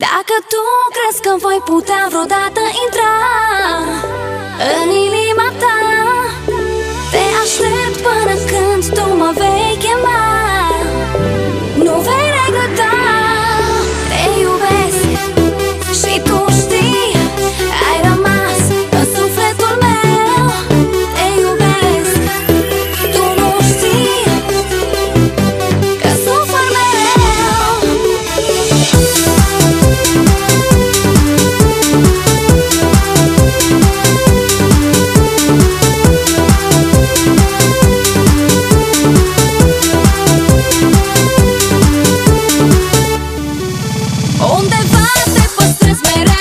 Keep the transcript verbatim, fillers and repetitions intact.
Dacă tu crezi că voi putea vreodată intra în inima ta, te aștept până când tu mă vei chema. Nu vei regreta, te iubesc și tu știi, ai rămas în sufletul meu. Te iubesc, tu nu știi că sufăr mereu. Undeva te păstrez mereu.